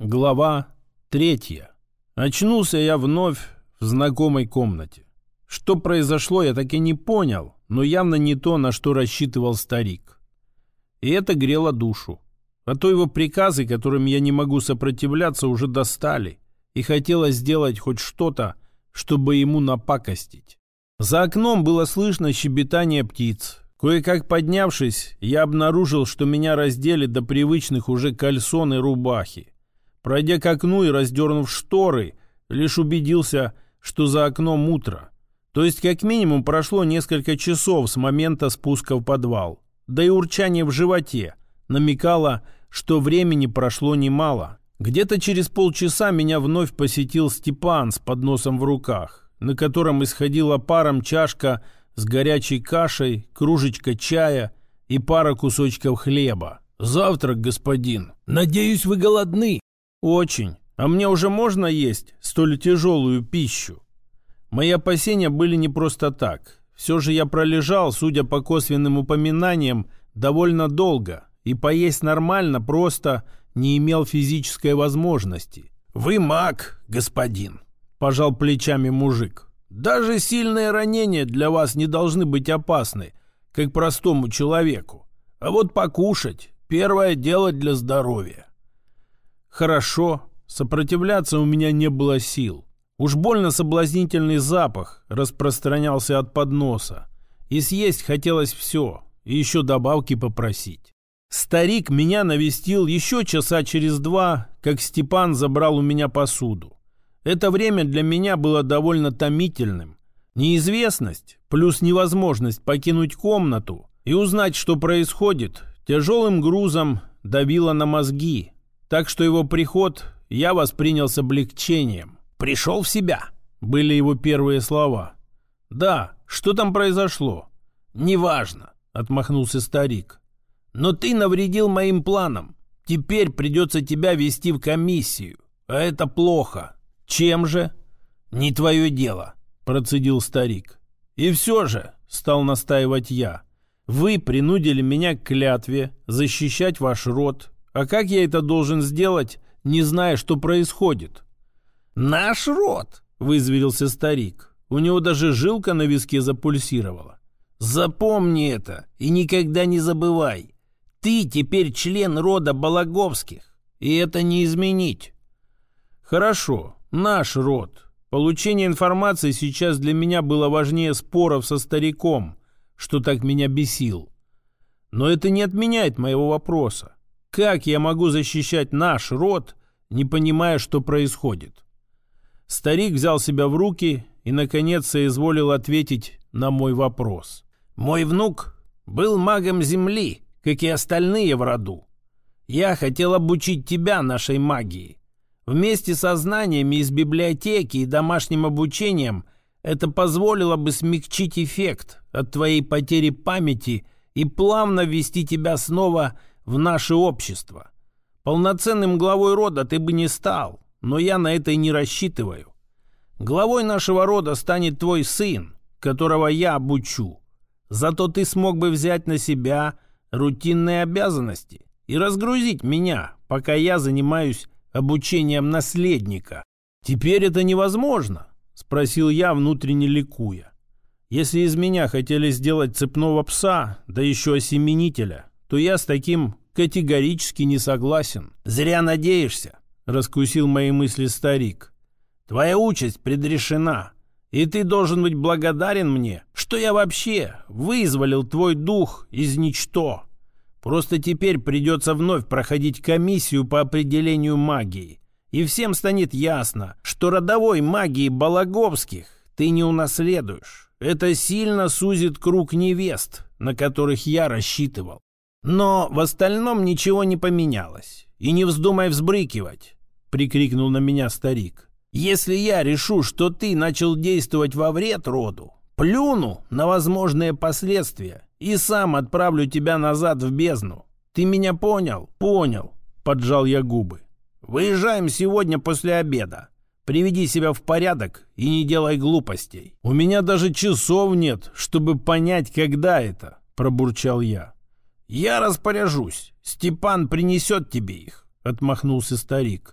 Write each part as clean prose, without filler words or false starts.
Глава 3. Очнулся я вновь в знакомой комнате. Что произошло, я так и не понял, но явно не то, на что рассчитывал старик. И это грело душу. А то его приказы, которым я не могу сопротивляться, уже достали. И хотелось сделать хоть что-то, чтобы ему напакостить. За окном было слышно щебетание птиц. Кое-как поднявшись, я обнаружил, что меня раздели до привычных уже кальсон и рубахи. Пройдя к окну и раздернув шторы, лишь убедился, что за окном утро. То есть как минимум прошло несколько часов с момента спуска в подвал. Да и урчание в животе намекало, что времени прошло немало. Где-то через полчаса меня вновь посетил Степан с подносом в руках, на котором исходила паром чашка с горячей кашей, кружечка чая и пара кусочков хлеба. «Завтрак, господин. Надеюсь, вы голодны?» «Очень. А мне уже можно есть столь тяжелую пищу?» Мои опасения были не просто так. Все же я пролежал, судя по косвенным упоминаниям, довольно долго, и поесть нормально просто не имел физической возможности. «Вы маг, господин», – пожал плечами мужик. «Даже сильные ранения для вас не должны быть опасны, как простому человеку. А вот покушать – первое дело для здоровья». Хорошо, сопротивляться у меня не было сил. Уж больно соблазнительный запах распространялся от подноса. И съесть хотелось все, и еще добавки попросить. Старик меня навестил еще часа через 2, как Степан забрал у меня посуду. Это время для меня было довольно томительным. Неизвестность плюс невозможность покинуть комнату и узнать, что происходит, тяжелым грузом давило на мозги. Так что его приход я воспринял с облегчением. «Пришел в себя», — были его первые слова. «Да, что там произошло?» «Неважно», — отмахнулся старик. «Но ты навредил моим планам. Теперь придется тебя вести в комиссию. А это плохо». «Чем же?» «Не твое дело», — процедил старик. «И все же», — стал настаивать я, — «вы принудили меня к клятве защищать ваш род. А как я это должен сделать, не зная, что происходит?» «Наш род!» — вызверился старик. У него даже жилка на виске запульсировала. «Запомни это и никогда не забывай. Ты теперь член рода Балаговских, и это не изменить». «Хорошо, наш род. Получение информации сейчас для меня было важнее споров со стариком, что так меня бесил. Но это не отменяет моего вопроса. Как я могу защищать наш род, не понимая, что происходит?» Старик взял себя в руки и, наконец, соизволил ответить на мой вопрос. «Мой внук был магом Земли, как и остальные в роду. Я хотел обучить тебя нашей магии. Вместе со знаниями из библиотеки и домашним обучением это позволило бы смягчить эффект от твоей потери памяти и плавно ввести тебя снова в наше общество. Полноценным главой рода ты бы не стал, но я на это и не рассчитываю. Главой нашего рода станет твой сын, которого я обучу. Зато ты смог бы взять на себя рутинные обязанности и разгрузить меня, пока я занимаюсь обучением наследника». «Теперь это невозможно?» — спросил я, внутренне ликуя. «Если из меня хотели сделать цепного пса, да еще осеменителя, то я с таким категорически не согласен». «Зря надеешься», — раскусил мои мысли старик. «Твоя участь предрешена, и ты должен быть благодарен мне, что я вообще вызволил твой дух из ничто. Просто теперь придется вновь проходить комиссию по определению магии, и всем станет ясно, что родовой магии Балаговских ты не унаследуешь. Это сильно сузит круг невест, на которых я рассчитывал. Но в остальном ничего не поменялось. И не вздумай взбрыкивать», — прикрикнул на меня старик. «Если я решу, что ты начал действовать во вред роду, плюну на возможные последствия и сам отправлю тебя назад в бездну. Ты меня понял?» «Понял», — поджал я губы. «Выезжаем сегодня после обеда. Приведи себя в порядок и не делай глупостей». «У меня даже часов нет, чтобы понять, когда это», — пробурчал я. «Я распоряжусь. Степан принесет тебе их», — отмахнулся старик.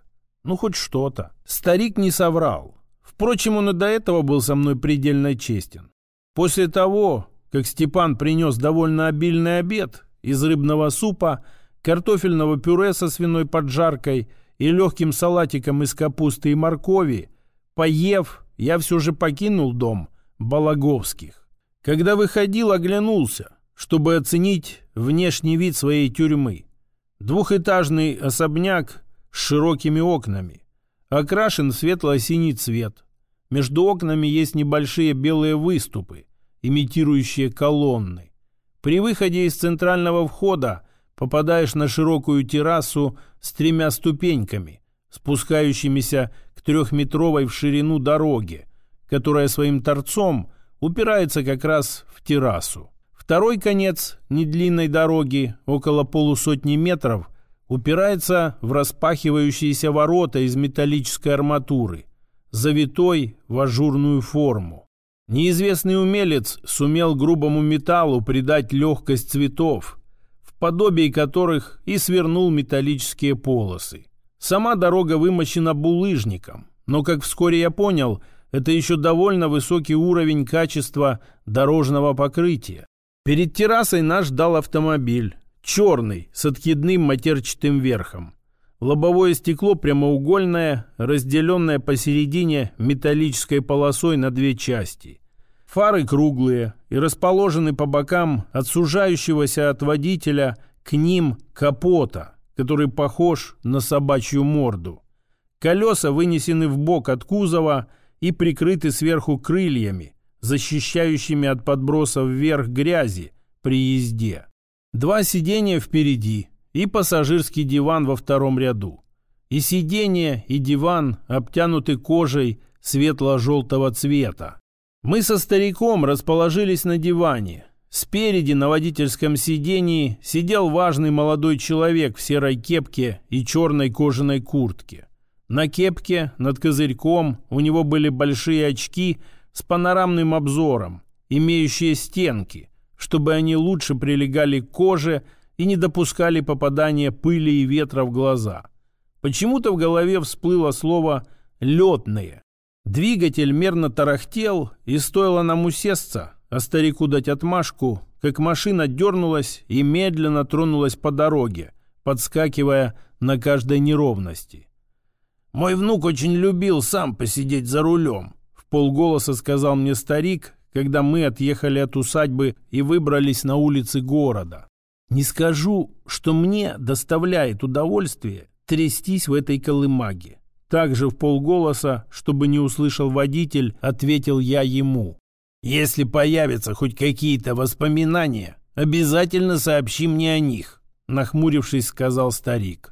Ну, хоть что-то. Старик не соврал. Впрочем, он и до этого был со мной предельно честен. После того, как Степан принес довольно обильный обед из рыбного супа, картофельного пюре со свиной поджаркой и легким салатиком из капусты и моркови, поев, я все же покинул дом Балаговских. Когда выходил, оглянулся, чтобы оценить внешний вид своей тюрьмы. Двухэтажный особняк с широкими окнами, окрашен в светло-синий цвет. Между окнами есть небольшие белые выступы, имитирующие колонны. При выходе из центрального входа попадаешь на широкую террасу с 3 ступеньками, спускающимися к 3-метровой в ширину дороге, которая своим торцом упирается как раз в террасу. Второй конец недлинной дороги, около полусотни метров, упирается в распахивающиеся ворота из металлической арматуры, завитой в ажурную форму. Неизвестный умелец сумел грубому металлу придать легкость цветов, в подобии которых и свернул металлические полосы. Сама дорога вымощена булыжником, но, как вскоре я понял, это еще довольно высокий уровень качества дорожного покрытия. Перед террасой нас ждал автомобиль, черный, с откидным матерчатым верхом. Лобовое стекло прямоугольное, разделенное посередине металлической полосой на 2 части. Фары круглые и расположены по бокам от сужающегося от водителя к ним капота, который похож на собачью морду. Колеса вынесены вбок от кузова и прикрыты сверху крыльями, защищающими от подбросов вверх грязи при езде. 2 сиденья впереди и пассажирский диван во 2-м ряду. И сиденье, и диван обтянуты кожей светло-желтого цвета. Мы со стариком расположились на диване. Спереди на водительском сиденье сидел важный молодой человек в серой кепке и черной кожаной куртке. На кепке над козырьком у него были большие очки с панорамным обзором, имеющие стенки, чтобы они лучше прилегали к коже и не допускали попадания пыли и ветра в глаза. Почему-то в голове всплыло слово «летные». Двигатель мерно тарахтел, и стоило нам усесться, а старику дать отмашку, как машина дернулась и медленно тронулась по дороге, подскакивая на каждой неровности. «Мой внук очень любил сам посидеть за рулем», — вполголоса сказал мне старик, когда мы отъехали от усадьбы и выбрались на улицы города. «Не скажу, что мне доставляет удовольствие трястись в этой колымаге». Также вполголоса, чтобы не услышал водитель, ответил я ему. «Если появятся хоть какие-то воспоминания, обязательно сообщи мне о них», — нахмурившись, сказал старик.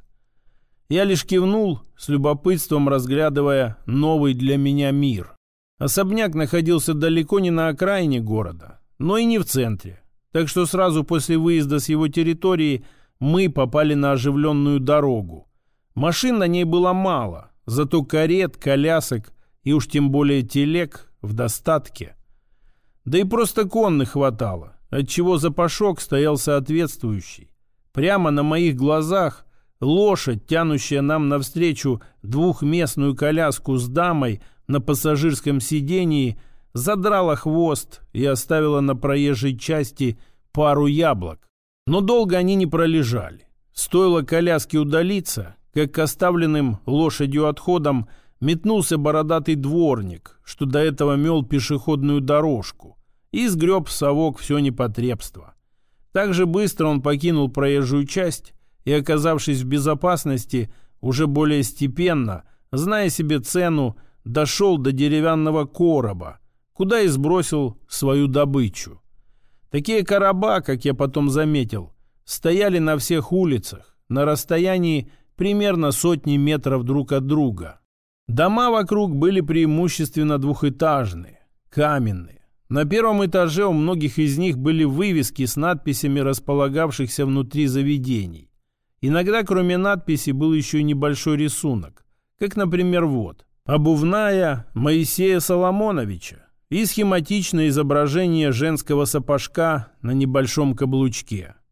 Я лишь кивнул, с любопытством разглядывая новый для меня мир. Особняк находился далеко не на окраине города, но и не в центре. Так что сразу после выезда с его территории мы попали на оживленную дорогу. Машин на ней было мало, зато карет, колясок и уж тем более телег в достатке. Да и просто конных хватало, отчего запашок стоял соответствующий. Прямо на моих глазах лошадь, тянущая нам навстречу 2-местную коляску с дамой на пассажирском сидении, задрала хвост и оставила на проезжей части пару яблок. Но долго они не пролежали. Стоило коляске удалиться, как к оставленным лошадью отходам метнулся бородатый дворник, что до этого мел пешеходную дорожку, и сгреб в совок все непотребство. Так же быстро он покинул проезжую часть и, оказавшись в безопасности, уже более степенно, зная себе цену, дошел до деревянного короба, куда и сбросил свою добычу. Такие короба, как я потом заметил, стояли на всех улицах, на расстоянии примерно 100 метров друг от друга. Дома вокруг были преимущественно двухэтажные, каменные. На 1-м этаже у многих из них были вывески с надписями располагавшихся внутри заведений. Иногда, кроме надписи, был еще и небольшой рисунок, как, например, вот: «Обувная Моисея Соломоновича» и схематичное изображение женского сапожка на небольшом каблучке.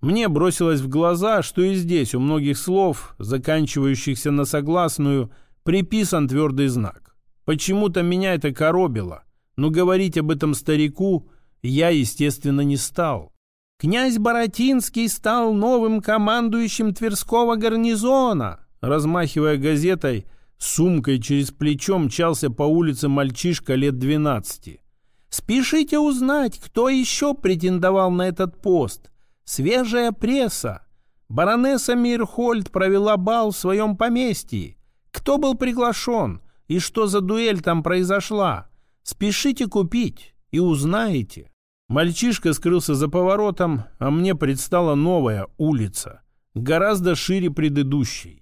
Мне бросилось в глаза, что и здесь у многих слов, заканчивающихся на согласную, приписан твердый знак. Почему-то меня это коробило, но говорить об этом старику я, естественно, не стал. «Князь Боротинский стал новым командующим Тверского гарнизона!» Размахивая газетой, сумкой через плечо мчался по улице мальчишка лет 12. «Спешите узнать, кто еще претендовал на этот пост. Свежая пресса. Баронесса Мирхольд провела бал в своем поместье. Кто был приглашен и что за дуэль там произошла? Спешите купить и узнаете». Мальчишка скрылся за поворотом, а мне предстала новая улица, гораздо шире предыдущей.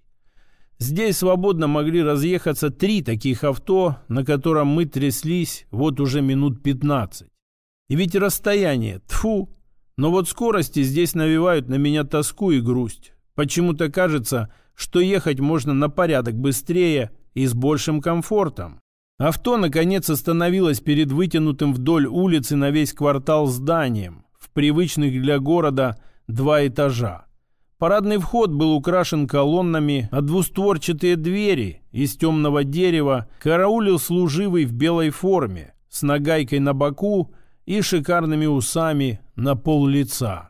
Здесь свободно могли разъехаться 3 таких авто, на котором мы тряслись вот уже минут 15. И ведь расстояние, тьфу! Но вот скорости здесь навевают на меня тоску и грусть. Почему-то кажется, что ехать можно на порядок быстрее и с большим комфортом. Авто, наконец, остановилось перед вытянутым вдоль улицы на весь квартал зданием, в привычных для города 2 этажа. Парадный вход был украшен колоннами, а двустворчатые двери из темного дерева караулил служивый в белой форме, с нагайкой на боку и шикарными усами на пол-лица.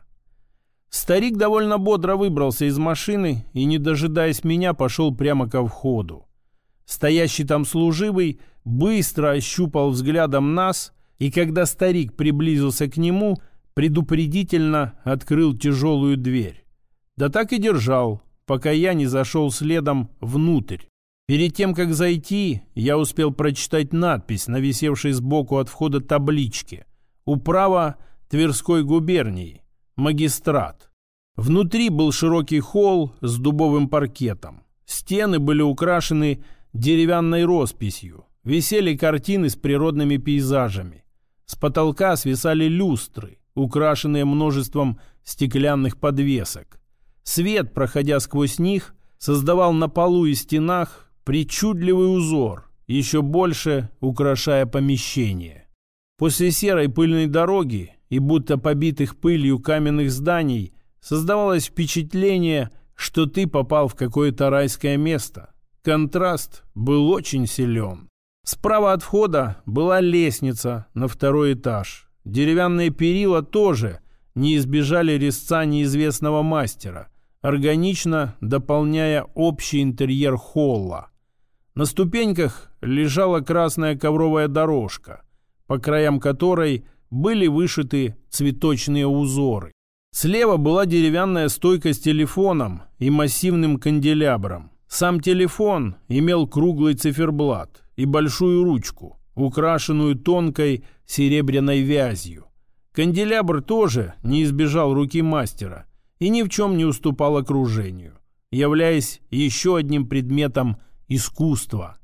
Старик довольно бодро выбрался из машины и, не дожидаясь меня, пошел прямо ко входу. Стоящий там служивый быстро ощупал взглядом нас, и когда старик приблизился к нему, предупредительно открыл тяжелую дверь. Да так и держал, пока я не зашел следом внутрь. Перед тем, как зайти, я успел прочитать надпись на висевшей сбоку от входа табличке: «Управа Тверской губернии. Магистрат». Внутри был широкий холл с дубовым паркетом. Стены были украшены деревянной росписью. Висели картины с природными пейзажами. С потолка свисали люстры, украшенные множеством стеклянных подвесок. Свет, проходя сквозь них, создавал на полу и стенах причудливый узор, еще больше украшая помещение. После серой пыльной дороги и будто побитых пылью каменных зданий создавалось впечатление, что ты попал в какое-то райское место. Контраст был очень силен. Справа от входа была лестница на 2-й этаж. Деревянные перила тоже не избежали резца неизвестного мастера, органично дополняя общий интерьер холла. На ступеньках лежала красная ковровая дорожка, по краям которой были вышиты цветочные узоры. Слева была деревянная стойка с телефоном и массивным канделябром. Сам телефон имел круглый циферблат и большую ручку, украшенную тонкой серебряной вязью. Канделябр тоже не избежал руки мастера и ни в чем не уступал окружению, являясь еще одним предметом искусства.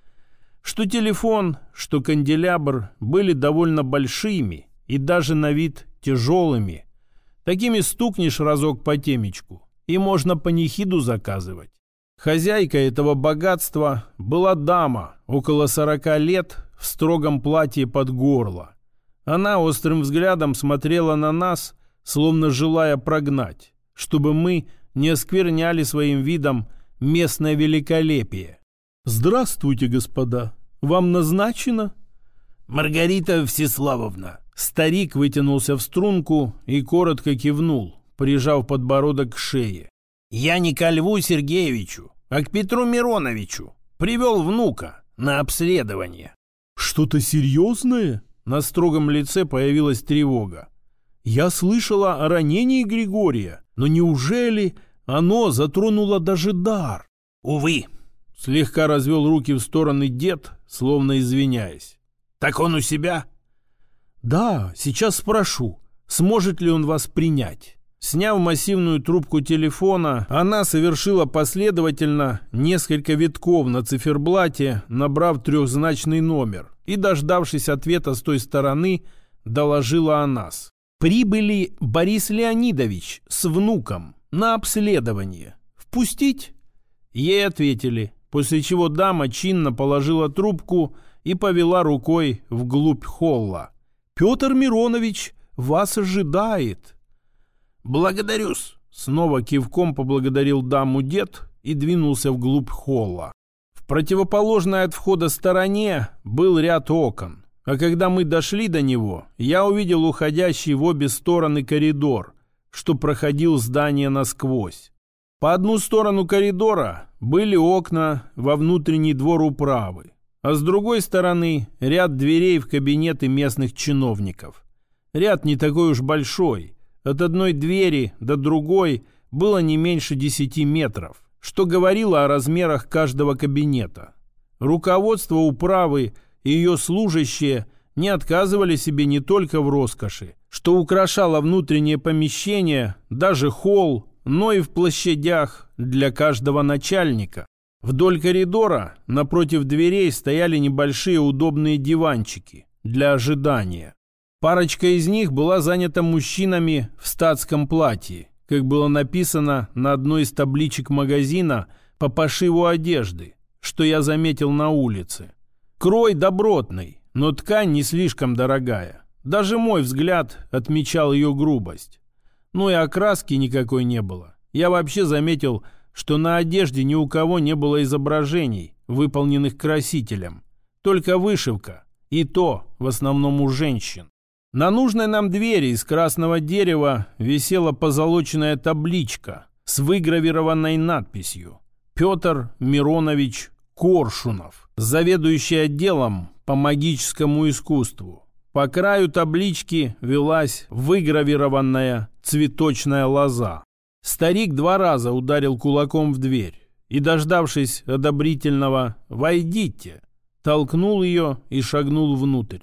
Что телефон, что канделябр были довольно большими и даже на вид тяжелыми. Такими стукнешь разок по темечку, и можно панихиду заказывать. Хозяйка этого богатства была дама, около 40 лет, в строгом платье под горло. Она острым взглядом смотрела на нас, словно желая прогнать, чтобы мы не оскверняли своим видом местное великолепие. «Здравствуйте, господа. Вам назначено?» «Маргарита Всеславовна». Старик вытянулся в струнку и коротко кивнул, прижав подбородок к шее. «Я не ко Льву Сергеевичу, а к Петру Мироновичу. Привел внука на обследование». «Что-то серьезное?» На строгом лице появилась тревога. «Я слышала о ранении Григория, но неужели оно затронуло даже дар?» «Увы», — слегка развел руки в стороны дед, словно извиняясь. «Так он у себя?» «Да, сейчас спрошу, сможет ли он вас принять». Сняв массивную трубку телефона, она совершила последовательно несколько витков на циферблате, набрав 3-значный номер, и, дождавшись ответа с той стороны, доложила о нас. «Прибыли Борис Леонидович с внуком на обследование. Впустить?» Ей ответили, после чего дама чинно положила трубку и повела рукой вглубь холла. «Петр Миронович вас ожидает». «Благодарю-с». Снова кивком поблагодарил даму дед и двинулся вглубь холла. В противоположной от входа стороне был ряд окон, а когда мы дошли до него, я увидел уходящий в обе стороны коридор, что проходил здание насквозь. По одну сторону коридора были окна во внутренний двор управы, а с другой стороны ряд дверей в кабинеты местных чиновников. Ряд не такой уж большой. От одной двери до другой было не меньше 10 метров, что говорило о размерах каждого кабинета. Руководство управы и ее служащие не отказывали себе не только в роскоши, что украшало внутреннее помещение, даже холл, но и в площадях для каждого начальника. Вдоль коридора напротив дверей стояли небольшие удобные диванчики для ожидания. Парочка из них была занята мужчинами в статском платье, как было написано на одной из табличек магазина по пошиву одежды, что я заметил на улице. Крой добротный, но ткань не слишком дорогая. Даже мой взгляд отмечал ее грубость. Ну и окраски никакой не было. Я вообще заметил, что на одежде ни у кого не было изображений, выполненных красителем. Только вышивка, и то в основном у женщин. На нужной нам двери из красного дерева висела позолоченная табличка с выгравированной надписью «Петр Миронович Коршунов, заведующий отделом по магическому искусству». По краю таблички велась выгравированная цветочная лоза. Старик 2 раза ударил кулаком в дверь и, дождавшись одобрительного «Войдите», толкнул ее и шагнул внутрь.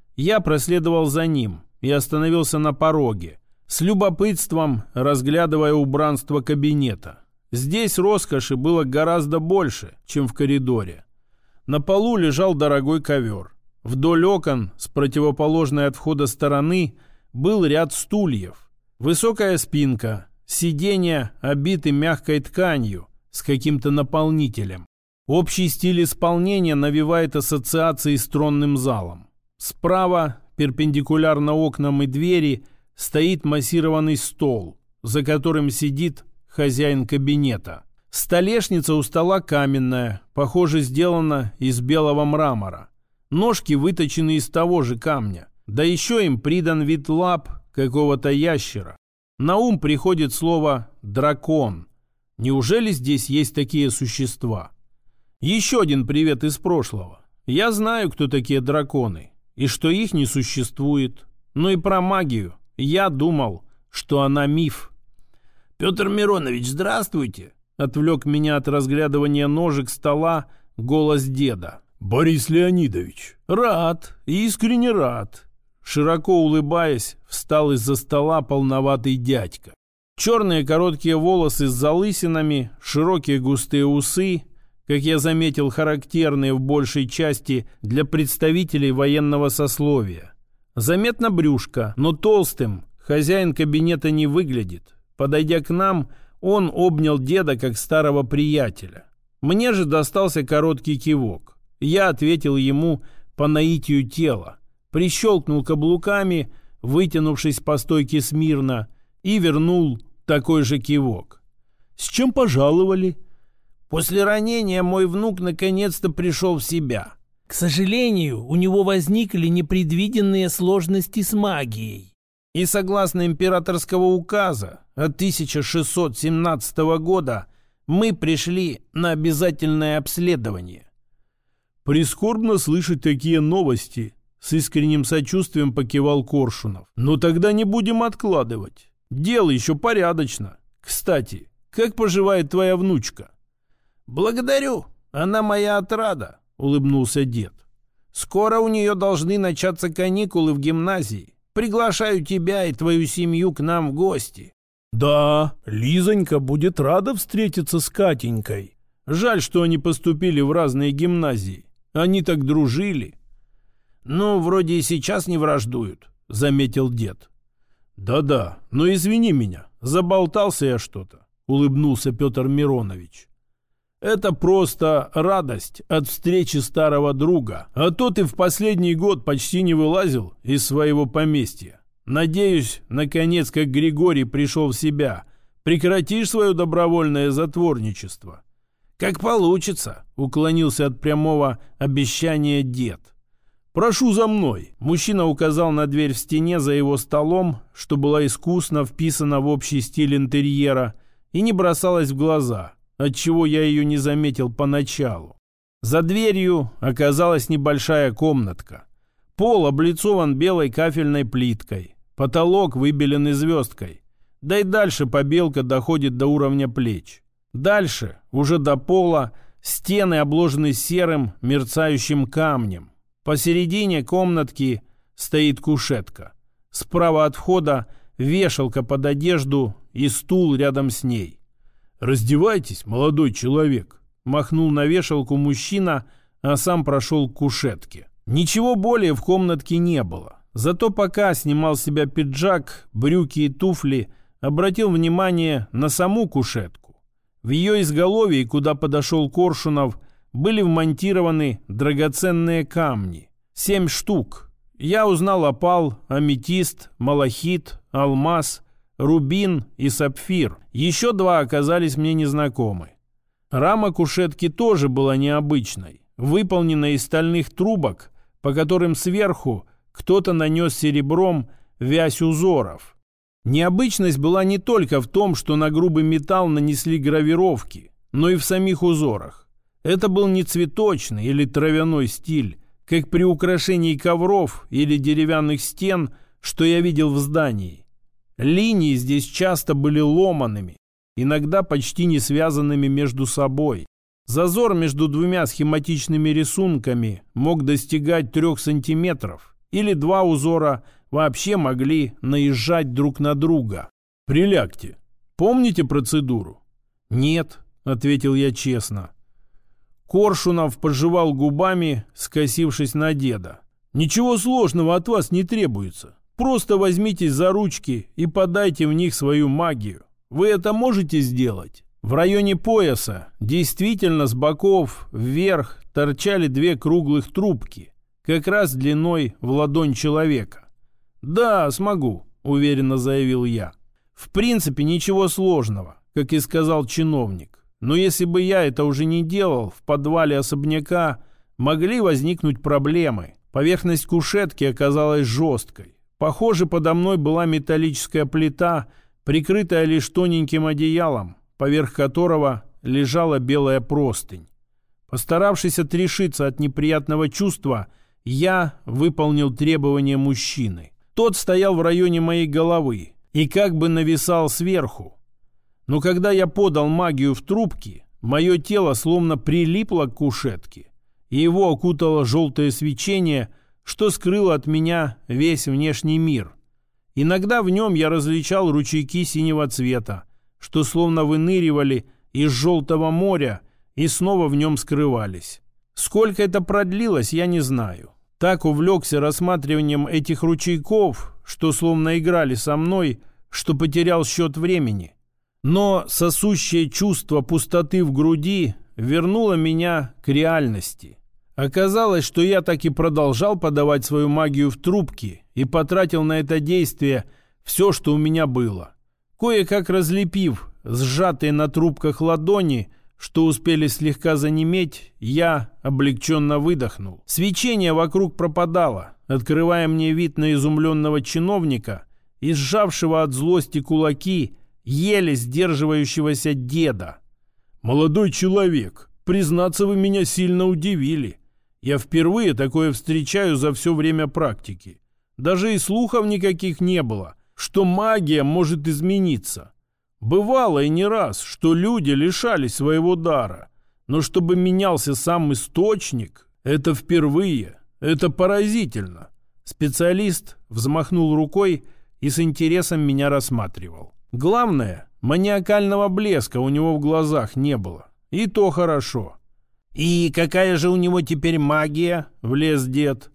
Я проследовал за ним и остановился на пороге, с любопытством разглядывая убранство кабинета. Здесь роскоши было гораздо больше, чем в коридоре. На полу лежал дорогой ковер. Вдоль окон с противоположной от входа стороны был ряд стульев. Высокая спинка, сиденья обиты мягкой тканью с каким-то наполнителем. Общий стиль исполнения навевает ассоциации с тронным залом. Справа, перпендикулярно окнам и двери, стоит массированный стол, за которым сидит хозяин кабинета. Столешница у стола каменная, похоже, сделана из белого мрамора. Ножки выточены из того же камня, да еще им придан вид лап какого-то ящера. На ум приходит слово «дракон». Неужели здесь есть такие существа? Еще один привет из прошлого. Я знаю, кто такие драконы, и что их не существует. Но и про магию я думал, что она миф. «Петр Миронович, здравствуйте!» Отвлек меня от разглядывания ножек стола голос деда. «Борис Леонидович, рад, искренне рад!» Широко улыбаясь, встал из-за стола полноватый дядька. Черные короткие волосы с залысинами, широкие густые усы, как я заметил, характерные в большей части для представителей военного сословия. Заметно брюшко, но толстым хозяин кабинета не выглядит. Подойдя к нам, он обнял деда как старого приятеля. Мне же достался короткий кивок. Я ответил ему по наитию тела, прищелкнул каблуками, вытянувшись по стойке смирно, и вернул такой же кивок. «С чем пожаловали?» «После ранения мой внук наконец-то пришел в себя. К сожалению, у него возникли непредвиденные сложности с магией. И согласно императорского указа от 1617 года мы пришли на обязательное обследование». «Прискорбно слышать такие новости», — с искренним сочувствием покивал Коршунов. «Но тогда не будем откладывать. Дело еще порядочно. Кстати, как поживает твоя внучка?» «Благодарю, она моя отрада», — улыбнулся дед. «Скоро у нее должны начаться каникулы в гимназии. Приглашаю тебя и твою семью к нам в гости». «Да, Лизонька будет рада встретиться с Катенькой. Жаль, что они поступили в разные гимназии. Они так дружили». «Ну, вроде и сейчас не враждуют», — заметил дед. «Да-да, но извини меня, заболтался я что-то», — улыбнулся Петр Миронович. «Это просто радость от встречи старого друга, а то ты в последний год почти не вылазил из своего поместья. Надеюсь, наконец, как Григорий пришел в себя, прекратишь свое добровольное затворничество». «Как получится», — уклонился от прямого обещания дед. «Прошу за мной». Мужчина указал на дверь в стене за его столом, что была искусно вписана в общий стиль интерьера и не бросалась в глаза, отчего я ее не заметил поначалу. За дверью оказалась небольшая комнатка. Пол облицован белой кафельной плиткой, потолок выбеленный звездкой, да и дальше побелка доходит до уровня плеч. Дальше, уже до пола, стены обложены серым мерцающим камнем. Посередине комнатки стоит кушетка. Справа от входа вешалка под одежду и стул рядом с ней. «Раздевайтесь, молодой человек», — махнул на вешалку мужчина, а сам прошел к кушетке. Ничего более в комнатке не было. Зато пока снимал с себя пиджак, брюки и туфли, обратил внимание на саму кушетку. В ее изголовье, куда подошел Коршунов, были вмонтированы драгоценные камни. 7 штук. Я узнал опал, аметист, малахит, алмаз, рубин и сапфир. Еще 2 оказались мне незнакомы. Рама кушетки тоже была необычной, выполнена из стальных трубок, по которым сверху кто-то нанес серебром вязь узоров. Необычность была не только в том, что на грубый металл нанесли гравировки, но и в самих узорах. Это был не цветочный или травяной стиль, как при украшении ковров или деревянных стен, что я видел в здании. Линии здесь часто были ломаными, иногда почти не связанными между собой. Зазор между 2 схематичными рисунками мог достигать 3 сантиметров, или 2 узора вообще могли наезжать друг на друга. «Прилягте. Помните процедуру?» «Нет», — ответил я честно. Коршунов пожевал губами, скосившись на деда. «Ничего сложного от вас не требуется. Просто возьмитесь за ручки и подайте в них свою магию. Вы это можете сделать?» В районе пояса действительно с боков вверх торчали 2 круглых трубки, как раз длиной в ладонь человека. «Да, смогу», — уверенно заявил я. В принципе, ничего сложного, как и сказал чиновник. Но если бы я это уже не делал, в подвале особняка могли возникнуть проблемы. Поверхность кушетки оказалась жесткой. Похоже, подо мной была металлическая плита, прикрытая лишь тоненьким одеялом, поверх которого лежала белая простынь. Постаравшись отрешиться от неприятного чувства, я выполнил требования мужчины. Тот стоял в районе моей головы и как бы нависал сверху. Но когда я подал магию в трубки, мое тело словно прилипло к кушетке, и его окутало желтое свечение, что скрыло от меня весь внешний мир. Иногда в нем я различал ручейки синего цвета, что словно выныривали из желтого моря и снова в нем скрывались. Сколько это продлилось, я не знаю. Так увлекся рассматриванием этих ручейков, что словно играли со мной, что потерял счет времени. Но сосущее чувство пустоты в груди вернуло меня к реальности. Оказалось, что я так и продолжал подавать свою магию в трубки и потратил на это действие все, что у меня было. Кое-как разлепив сжатые на трубках ладони, что успели слегка занеметь, я облегченно выдохнул. Свечение вокруг пропадало, открывая мне вид на изумленного чиновника и сжавшего от злости кулаки еле сдерживающегося деда. «Молодой человек, признаться, вы меня сильно удивили. Я впервые такое встречаю за все время практики. Даже и слухов никаких не было, что магия может измениться. Бывало и не раз, что люди лишались своего дара, но чтобы менялся сам источник, это впервые, это поразительно». Специалист взмахнул рукой и с интересом меня рассматривал. Главное, маниакального блеска у него в глазах не было. И то хорошо. «И какая же у него теперь магия?» — влез дед.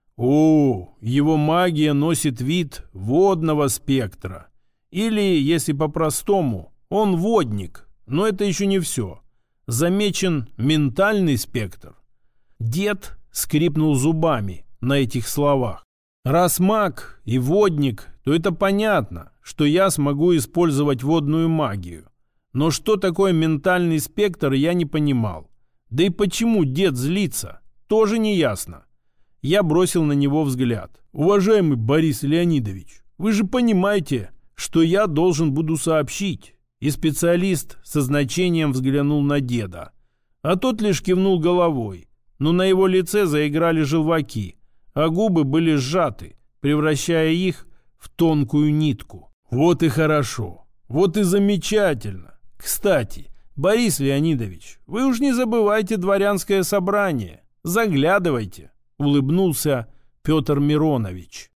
«О, его магия носит вид водного спектра. Или, если по-простому, он водник. Но это еще не все. Замечен ментальный спектр». Дед скрипнул зубами на этих словах. Раз маг и водник, то это понятно, что я смогу использовать водную магию. Но что такое ментальный спектр, я не понимал. Да и почему дед злится, тоже не ясно. Я бросил на него взгляд. «Уважаемый Борис Леонидович, вы же понимаете, что я должен буду сообщить». И специалист со значением взглянул на деда. А тот лишь кивнул головой. Но на его лице заиграли желваки, а губы были сжаты, превращая их в тонкую нитку. «Вот и хорошо. Вот и замечательно. Кстати, Борис Леонидович, вы уж не забывайте дворянское собрание. Заглядывайте», — улыбнулся Петр Миронович.